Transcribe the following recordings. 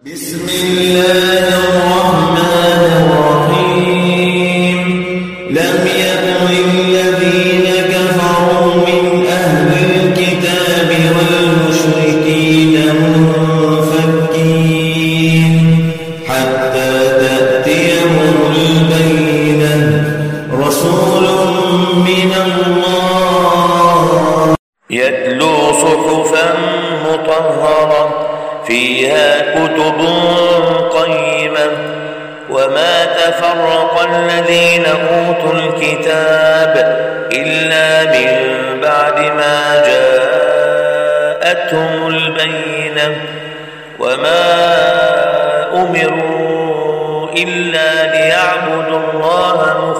بسم الله الرحمن الرحيم لم يكن الذين كفروا من أهل الكتاب والمشركين منفكين حتى تأتيهم البينة رسول من الله يتلو صحفا مطهرة فيها كتب قيمة وما تفرق الذين أوتوا الكتاب إلا من بعد ما جاءتهم البينة وما أمروا إلا ليعبدوا الله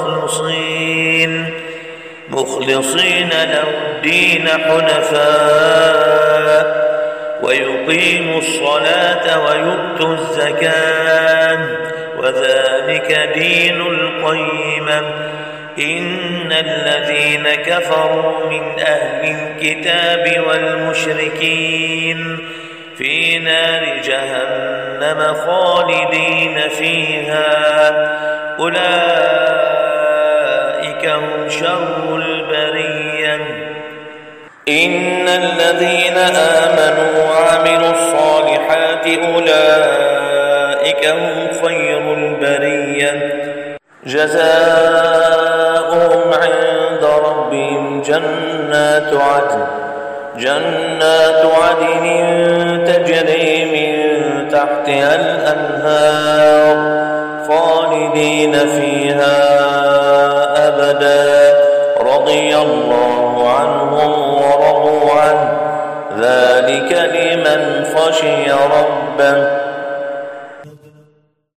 مخلصين له الدين حنفاء ويقيموا الصلاة ويؤتوا الزكاة وذلك دين القيمة إن الذين كفروا من أهل الكتاب والمشركين في نار جهنم خالدين فيها أولئك هم شر البرية إن الذين آمنوا وعملوا الصالحات أولئك هم خير البرية جزاؤهم عند ربهم جنات عدن تجري من تحتها الأنهار خالدين فيها أبدا رضي الله عنهم ورضوا عنه ذلك لمن خشي ربه